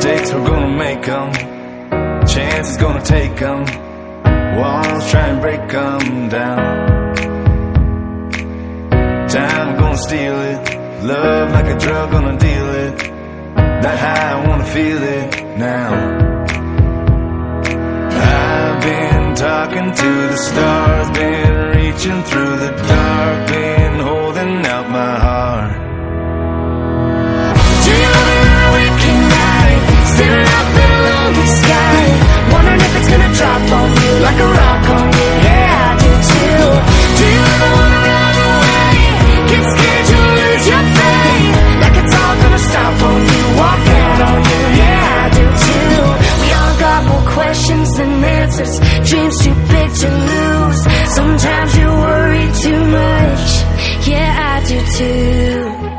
Mistakes, we're gonna make them. Chances, gonna take them. Walls, try and break them down. Time, we're gonna steal it. Love like a drug, gonna deal it. That high, I wanna feel it now. I've been talking to the stars, been reaching through the dark, been holding out my heart. Do you love it on a waking night? Staring up at a lonely sky, wondering if it's gonna drop on you like a rock on you. Yeah, I do too. Do you ever wanna run away? Get scared you'll lose your faith, like it's all gonna stop on you, walk out on you. Yeah, I do too. We all got more questions than answers, dreams too big to lose. Sometimes you worry too much. Yeah, I do too.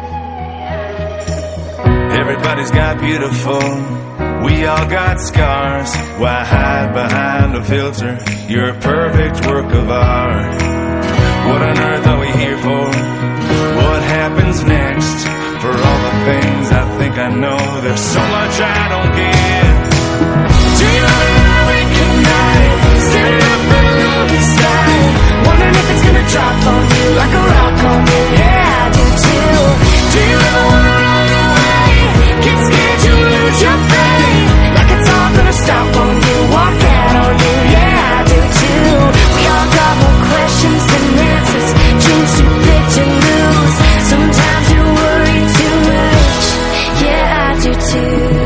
Everybody's got beautiful, we all got scars. Why hide behind a filter? You're a perfect work of art. What on earth are we here for? What happens next? For all the things I think I know, there's so much I don't get. Do you love it on a waking night? Staring up at a lonely sky, wondering if it's gonna drop on you like a rock on you. Yeah, I do too. Do you ever wanna run away? Get scared you'll lose your faith, like it's all gonna stop on you, walk out on you. Yeah, I do too. We all got more questions than answers, dreams too big to lose. Sometimes you worry too much. Yeah, I do too.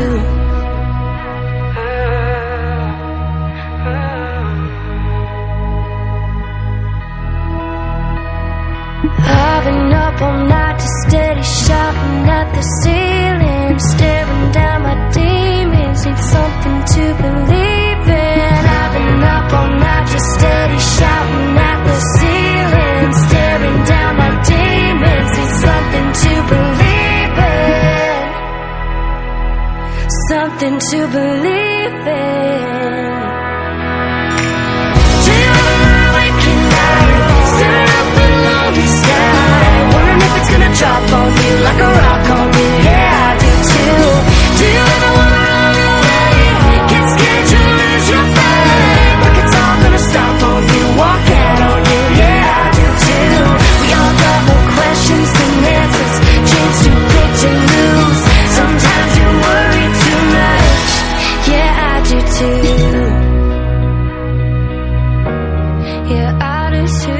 I've been up all night just steady shouting at the ceiling, staring down my demons, need something to believe in. I've been up all night just steady shouting at the ceiling, staring down my demons, need something to believe in, something to believe in. Do you ever waking night, staring up at a lonely sky, wondering if it's gonna drop on you like a rock on you. Yeah, I do too. Do you ever wanna run away? Get scared you'll lose your faith, like it's all gonna stop on you, walk out on you. Yeah, I do too. We all got more questions than answers, dreams too big to lose. Sometimes you worry too much. Yeah, I do too. Yeah, I do too.